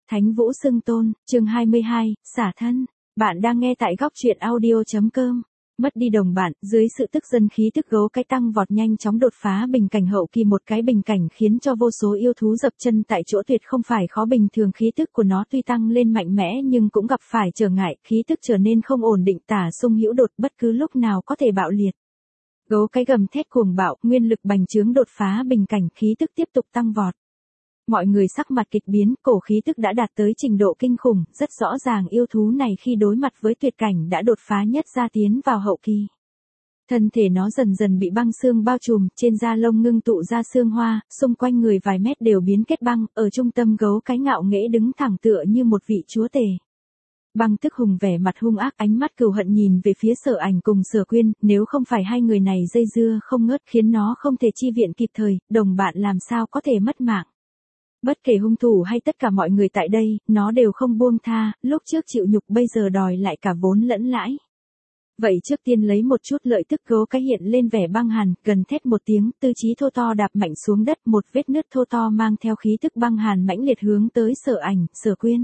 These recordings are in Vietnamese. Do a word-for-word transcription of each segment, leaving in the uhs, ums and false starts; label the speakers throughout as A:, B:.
A: Thánh Vũ Xưng Tôn, chương hai mươi hai, xả thân. Bạn đang nghe tại góc truyện audio.com. Mất đi đồng bạn, dưới sự tức giận khí tức gấu cái tăng vọt nhanh chóng đột phá bình cảnh hậu kỳ, một cái bình cảnh khiến cho vô số yêu thú dập chân tại chỗ, tuyệt không phải khó bình thường. Khí tức của nó tuy tăng lên mạnh mẽ nhưng cũng gặp phải trở ngại, khí tức trở nên không ổn định, tả xung hữu đột, bất cứ lúc nào có thể bạo liệt. Gấu cái gầm thét cuồng bạo, nguyên lực bành trướng đột phá bình cảnh, khí tức tiếp tục tăng vọt. Mọi người sắc mặt kịch biến, cổ khí tức đã đạt tới trình độ kinh khủng, rất rõ ràng yêu thú này khi đối mặt với tuyệt cảnh đã đột phá nhất gia tiến vào hậu kỳ. Thân thể nó dần dần bị băng xương bao trùm, trên da lông ngưng tụ ra xương hoa, xung quanh người vài mét đều biến kết băng, ở trung tâm gấu cái ngạo nghễ đứng thẳng tựa như một vị chúa tể. Băng Tức Hùng vẻ mặt hung ác, ánh mắt cừu hận nhìn về phía Sở Ảnh cùng Sở Quyên, nếu không phải hai người này dây dưa không ngớt khiến nó không thể chi viện kịp thời, đồng bạn làm sao có thể mất mạng. Bất kể hung thủ hay tất cả mọi người tại đây, nó đều không buông tha, lúc trước chịu nhục bây giờ đòi lại cả vốn lẫn lãi. Vậy trước tiên lấy một chút lợi tức, gấu cái hiện lên vẻ băng hàn, gần thét một tiếng, tư chí thô to đạp mạnh xuống đất, một vết nứt thô to mang theo khí tức băng hàn mãnh liệt hướng tới Sở Ảnh, Sở Quyên.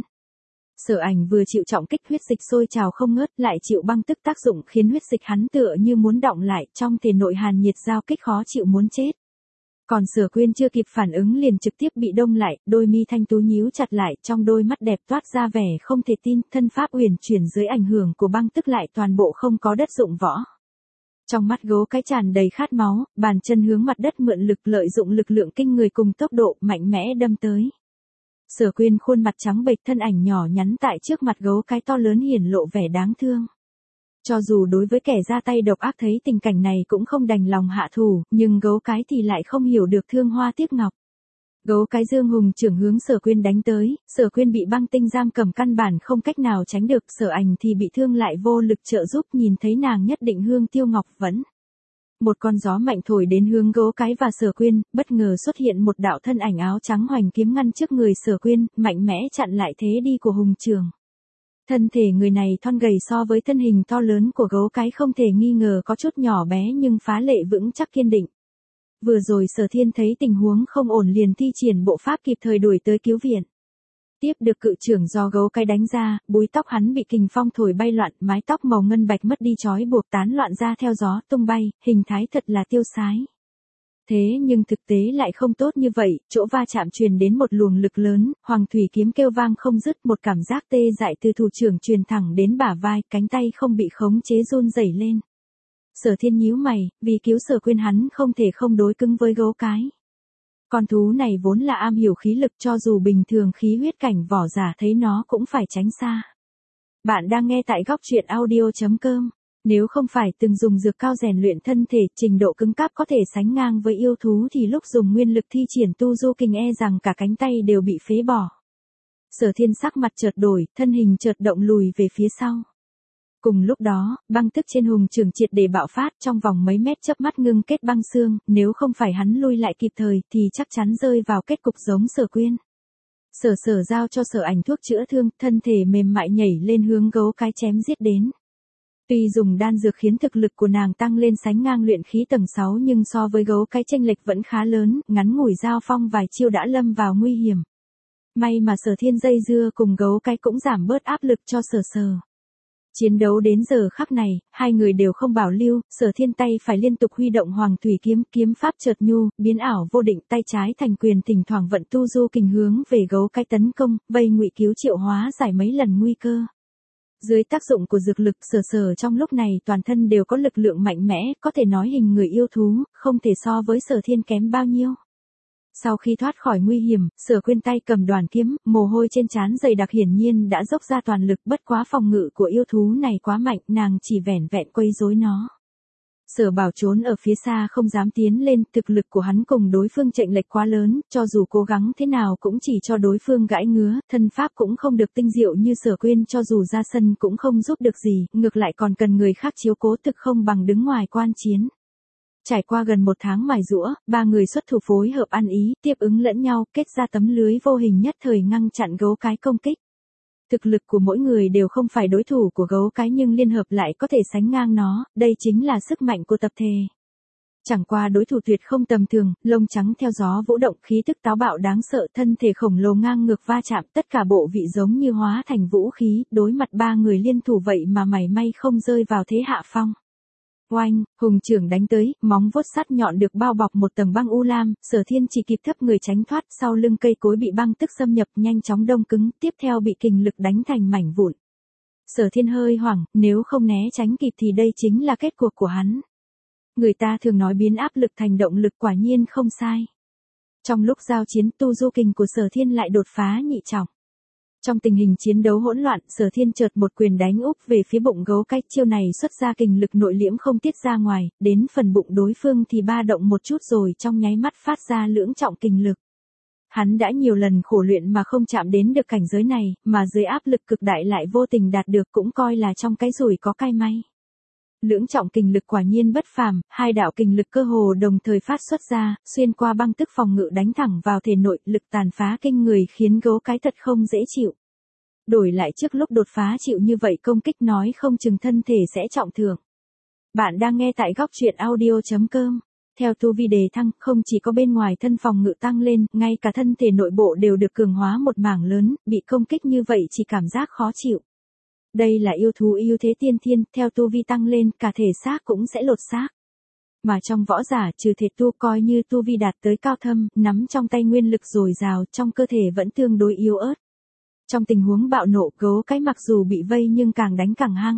A: Sở Ảnh vừa chịu trọng kích, huyết dịch sôi trào không ngớt, lại chịu băng tức tác dụng khiến huyết dịch hắn tựa như muốn đọng lại, trong thể nội hàn nhiệt giao kích khó chịu muốn chết. Còn Sở Quyên chưa kịp phản ứng liền trực tiếp bị đông lại, đôi mi thanh tú nhíu chặt lại, trong đôi mắt đẹp toát ra vẻ không thể tin, thân pháp uyển chuyển dưới ảnh hưởng của băng tức lại toàn bộ không có đất dụng võ. Trong mắt gấu cái tràn đầy khát máu, bàn chân hướng mặt đất mượn lực, lợi dụng lực lượng kinh người cùng tốc độ mạnh mẽ đâm tới. Sở Quyên khuôn mặt trắng bệch, thân ảnh nhỏ nhắn tại trước mặt gấu cái to lớn hiển lộ vẻ đáng thương. Cho dù đối với kẻ ra tay độc ác thấy tình cảnh này cũng không đành lòng hạ thủ, nhưng gấu cái thì lại không hiểu được thương hoa tiếc ngọc. Gấu cái dương hùng trưởng hướng Sở Quyên đánh tới, Sở Quyên bị băng tinh giam cầm căn bản không cách nào tránh được, Sở Ảnh thì bị thương lại vô lực trợ giúp, nhìn thấy nàng nhất định hương tiêu ngọc vẫn. Một con gió mạnh thổi đến hướng gấu cái và Sở Quyên, bất ngờ xuất hiện một đạo thân ảnh áo trắng hoành kiếm ngăn trước người Sở Quyên, mạnh mẽ chặn lại thế đi của hùng trưởng. Thân thể người này thon gầy so với thân hình to lớn của gấu cái không thể nghi ngờ có chút nhỏ bé nhưng phá lệ vững chắc kiên định. Vừa rồi Sở Thiên thấy tình huống không ổn liền thi triển bộ pháp kịp thời đuổi tới cứu viện. Tiếp được cự trưởng do gấu cái đánh ra, búi tóc hắn bị kình phong thổi bay loạn, mái tóc màu ngân bạch mất đi trói buộc tán loạn ra theo gió tung bay, hình thái thật là tiêu sái. Thế nhưng thực tế lại không tốt như vậy, chỗ va chạm truyền đến một luồng lực lớn, Hoàng Thủy kiếm kêu vang không dứt, một cảm giác tê dại từ thủ trưởng truyền thẳng đến bả vai, cánh tay không bị khống chế run rẩy lên. Sở Thiên nhíu mày, vì cứu Sở Quyên hắn không thể không đối cứng với gấu cái. Con thú này vốn là am hiểu khí lực, cho dù bình thường khí huyết cảnh võ giả thấy nó cũng phải tránh xa. Bạn đang nghe tại góc truyện audio.com. Nếu không phải từng dùng dược cao rèn luyện thân thể, trình độ cứng cáp có thể sánh ngang với yêu thú thì lúc dùng nguyên lực thi triển tu du kình e rằng cả cánh tay đều bị phế bỏ. Sở Thiên sắc mặt chợt đổi, thân hình chợt động lùi về phía sau. Cùng lúc đó, băng tức trên hùng trường triệt để bạo phát, trong vòng mấy mét chớp mắt ngưng kết băng xương, nếu không phải hắn lui lại kịp thời thì chắc chắn rơi vào kết cục giống Sở Quyên. Sở Sở giao cho Sở Ảnh thuốc chữa thương, thân thể mềm mại nhảy lên hướng gấu cái chém giết đến. Tuy dùng đan dược khiến thực lực của nàng tăng lên sánh ngang luyện khí tầng sáu nhưng so với gấu cái chênh lệch vẫn khá lớn, ngắn ngủi giao phong vài chiêu đã lâm vào nguy hiểm. May mà Sở Thiên dây dưa cùng gấu cái cũng giảm bớt áp lực cho Sở Sở. Chiến đấu đến giờ khắc này, hai người đều không bảo lưu, Sở Thiên tay phải liên tục huy động Hoàng Thủy kiếm, kiếm pháp chợt nhu, biến ảo vô định, tay trái thành quyền, thỉnh thoảng vận tu du kình hướng về gấu cái tấn công, vây ngụy cứu triệu hóa giải mấy lần nguy cơ. Dưới tác dụng của dược lực, Sở Sở trong lúc này toàn thân đều có lực lượng mạnh mẽ, có thể nói hình người yêu thú, không thể so với Sở Thiên kém bao nhiêu. Sau khi thoát khỏi nguy hiểm, Sở Quyên tay cầm đoàn kiếm, mồ hôi trên trán dày đặc hiển nhiên đã dốc ra toàn lực, bất quá phòng ngự của yêu thú này quá mạnh, nàng chỉ vẻn vẹn quấy rối nó. Sở Bảo trốn ở phía xa không dám tiến lên, thực lực của hắn cùng đối phương chênh lệch quá lớn, cho dù cố gắng thế nào cũng chỉ cho đối phương gãi ngứa, thân pháp cũng không được tinh diệu như Sở Quyên, cho dù ra sân cũng không giúp được gì, ngược lại còn cần người khác chiếu cố, thực không bằng đứng ngoài quan chiến. Trải qua gần một tháng mài giũa, ba người xuất thủ phối hợp ăn ý, tiếp ứng lẫn nhau, kết ra tấm lưới vô hình nhất thời ngăn chặn gấu cái công kích. Thực lực của mỗi người đều không phải đối thủ của gấu cái nhưng liên hợp lại có thể sánh ngang nó, đây chính là sức mạnh của tập thể. Chẳng qua đối thủ tuyệt không tầm thường, lông trắng theo gió vũ động, khí tức táo bạo đáng sợ, thân thể khổng lồ ngang ngược va chạm, tất cả bộ vị giống như hóa thành vũ khí, đối mặt ba người liên thủ vậy mà mảy may không rơi vào thế hạ phong. Oanh, hùng trưởng đánh tới, móng vuốt sắt nhọn được bao bọc một tầng băng u lam, Sở Thiên chỉ kịp thấp người tránh thoát, sau lưng cây cối bị băng tức xâm nhập nhanh chóng đông cứng, tiếp theo bị kình lực đánh thành mảnh vụn. Sở Thiên hơi hoảng, nếu không né tránh kịp thì đây chính là kết cuộc của hắn. Người ta thường nói biến áp lực thành động lực, quả nhiên không sai. Trong lúc giao chiến, tu du kình của Sở Thiên lại đột phá nhị trọng. Trong tình hình chiến đấu hỗn loạn, Sở Thiên chợt một quyền đánh úp về phía bụng gấu cái, chiêu này xuất ra kình lực nội liễm không tiết ra ngoài, đến phần bụng đối phương thì ba động một chút rồi trong nháy mắt phát ra lưỡng trọng kình lực. Hắn đã nhiều lần khổ luyện mà không chạm đến được cảnh giới này, mà dưới áp lực cực đại lại vô tình đạt được, cũng coi là trong cái rủi có cái may. Lưỡng trọng kình lực quả nhiên bất phàm, hai đạo kình lực cơ hồ đồng thời phát xuất ra, xuyên qua băng tức phòng ngự đánh thẳng vào thể nội, lực tàn phá kinh người khiến gấu cái thật không dễ chịu. Đổi lại trước lúc đột phá chịu như vậy công kích nói không chừng thân thể sẽ trọng thương. Bạn đang nghe tại góc truyện audio chấm com. Theo tu vi đề thăng, không chỉ có bên ngoài thân phòng ngự tăng lên, ngay cả thân thể nội bộ đều được cường hóa một mảng lớn, bị công kích như vậy chỉ cảm giác khó chịu. Đây là yêu thú ưu thế tiên thiên, theo tu vi tăng lên, cả thể xác cũng sẽ lột xác. Mà trong võ giả, trừ thể tu coi như tu vi đạt tới cao thâm, nắm trong tay nguyên lực dồi dào, trong cơ thể vẫn tương đối yếu ớt. Trong tình huống bạo nộ, gấu cái mặc dù bị vây nhưng càng đánh càng hăng.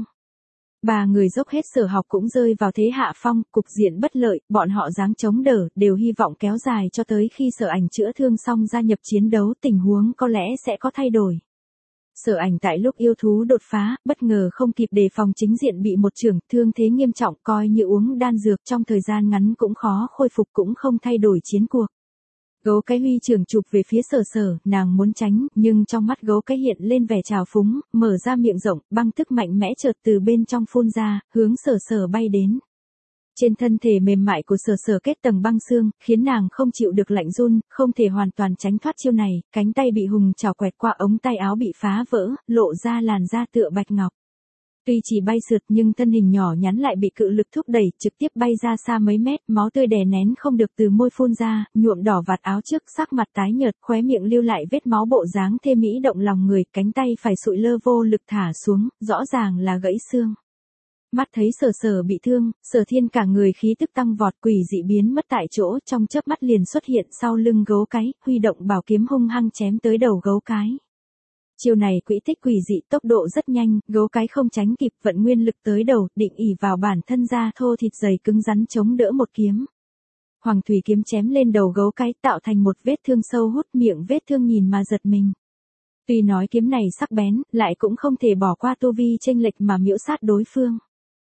A: Ba người dốc hết sở học cũng rơi vào thế hạ phong, cục diện bất lợi, bọn họ dáng chống đỡ, đều hy vọng kéo dài cho tới khi Sở Ảnh chữa thương xong gia nhập chiến đấu, tình huống có lẽ sẽ có thay đổi. Sở Ảnh tại lúc yêu thú đột phá, bất ngờ không kịp đề phòng chính diện bị một chưởng, thương thế nghiêm trọng, coi như uống đan dược trong thời gian ngắn cũng khó khôi phục, cũng không thay đổi chiến cuộc. Gấu cái huy trưởng chụp về phía Sở Sở, nàng muốn tránh, nhưng trong mắt gấu cái hiện lên vẻ trào phúng, mở ra miệng rộng, băng tức mạnh mẽ chợt từ bên trong phun ra, hướng Sở Sở bay đến. Trên thân thể mềm mại của Sở Sở kết tầng băng xương, khiến nàng không chịu được lạnh run, không thể hoàn toàn tránh thoát chiêu này, cánh tay bị hùng chảo quẹt qua, ống tay áo bị phá vỡ, lộ ra làn da tựa bạch ngọc. Tuy chỉ bay sượt nhưng thân hình nhỏ nhắn lại bị cự lực thúc đẩy, trực tiếp bay ra xa mấy mét, máu tươi đè nén không được từ môi phun ra, nhuộm đỏ vạt áo trước, sắc mặt tái nhợt, khóe miệng lưu lại vết máu, bộ dáng thê mỹ động lòng người, cánh tay phải sụi lơ vô lực thả xuống, rõ ràng là gãy xương. Mắt thấy Sở Sở bị thương, Sở Thiên cả người khí tức tăng vọt, quỷ dị biến mất tại chỗ, trong chớp mắt liền xuất hiện sau lưng gấu cái, huy động bảo kiếm hung hăng chém tới đầu gấu cái. Chiêu này quỹ tích quỷ dị, tốc độ rất nhanh, gấu cái không tránh kịp, vận nguyên lực tới đầu, định ỷ vào bản thân da thô thịt dày cứng rắn chống đỡ một kiếm. Hoàng thủy kiếm chém lên đầu gấu cái, tạo thành một vết thương sâu hút, miệng vết thương nhìn mà giật mình. Tuy nói kiếm này sắc bén, lại cũng không thể bỏ qua tu vi chênh lệch mà miễu sát đối phương.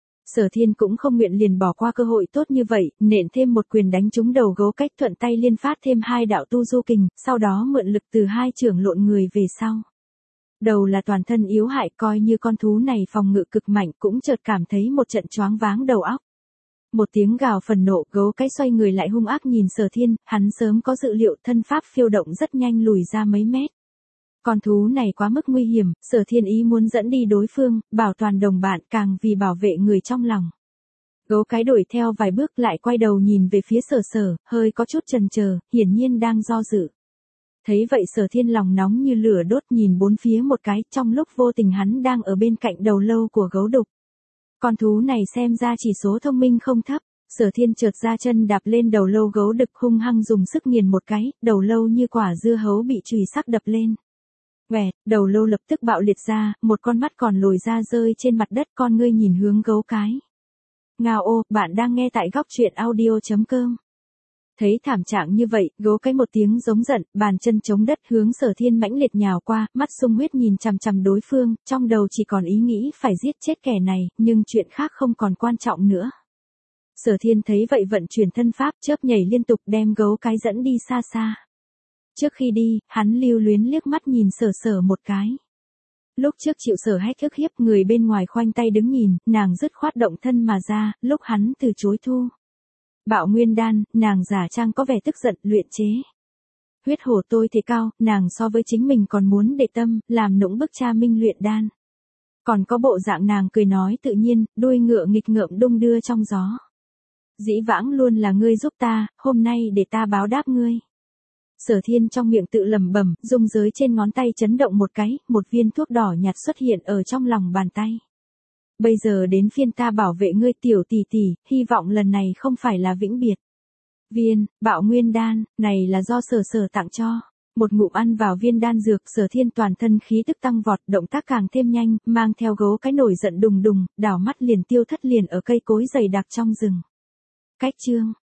A: Sở Thiên cũng không nguyện liền bỏ qua cơ hội tốt như vậy, nện thêm một quyền đánh trúng đầu gấu cách, thuận tay liên phát thêm hai đạo tu du kình, sau đó mượn lực từ hai chưởng lộn người về sau. Đầu là toàn thân yếu hại, coi như con thú này phòng ngự cực mạnh, cũng chợt cảm thấy một trận choáng váng đầu óc. Một tiếng gào phần nộ, gấu cái xoay người lại hung ác nhìn Sở Thiên, hắn sớm có dự liệu, thân pháp phiêu động rất nhanh lùi ra mấy mét. Con thú này quá mức nguy hiểm, Sở Thiên ý muốn dẫn đi đối phương, bảo toàn đồng bạn, càng vì bảo vệ người trong lòng. Gấu cái đuổi theo vài bước lại quay đầu nhìn về phía Sở Sở, hơi có chút chần chờ, hiển nhiên đang do dự. Thấy vậy Sở Thiên lòng nóng như lửa đốt, nhìn bốn phía một cái, trong lúc vô tình hắn đang ở bên cạnh đầu lâu của gấu đục. Con thú này xem ra chỉ số thông minh không thấp, Sở Thiên chợt ra chân đạp lên đầu lâu gấu đực, hung hăng dùng sức nghiền một cái, đầu lâu như quả dưa hấu bị chùy sắc đập lên. Quẹt, đầu lâu lập tức bạo liệt ra, một con mắt còn lồi ra rơi trên mặt đất, con ngươi nhìn hướng gấu cái. Ngao ô, bạn đang nghe tại góc truyện audio chấm com. Thấy thảm trạng như vậy, gấu cái một tiếng giống giận, bàn chân chống đất hướng Sở Thiên mãnh liệt nhào qua, mắt sung huyết nhìn chằm chằm đối phương, trong đầu chỉ còn ý nghĩ phải giết chết kẻ này, nhưng chuyện khác không còn quan trọng nữa. Sở Thiên thấy vậy vận chuyển thân pháp, chớp nhảy liên tục đem gấu cái dẫn đi xa xa. Trước khi đi, hắn lưu luyến liếc mắt nhìn Sở Sở một cái. Lúc trước chịu Sở Hách ức hiếp, người bên ngoài khoanh tay đứng nhìn, nàng dứt khoát động thân mà ra, lúc hắn từ chối thu Bạo nguyên đan, nàng giả trang có vẻ tức giận, luyện chế. Huyết hổ tôi thì cao, nàng so với chính mình còn muốn để tâm, làm nũng bức cha minh luyện đan. Còn có bộ dạng nàng cười nói tự nhiên, đuôi ngựa nghịch ngợm đung đưa trong gió. Dĩ vãng luôn là ngươi giúp ta, hôm nay để ta báo đáp ngươi. Sở Thiên trong miệng tự lẩm bẩm, dung giới trên ngón tay chấn động một cái, một viên thuốc đỏ nhạt xuất hiện ở trong lòng bàn tay. Bây giờ đến phiên ta bảo vệ ngươi tiểu tỷ tỷ, hy vọng lần này không phải là vĩnh biệt. Viên, bạo nguyên đan, này là do sở sở tặng cho. Một ngụm ăn vào viên đan dược, Sở Thiên toàn thân khí tức tăng vọt, động tác càng thêm nhanh, mang theo gấu cái nổi giận đùng đùng, đảo mắt liền tiêu thất liền ở cây cối dày đặc trong rừng. Cách chương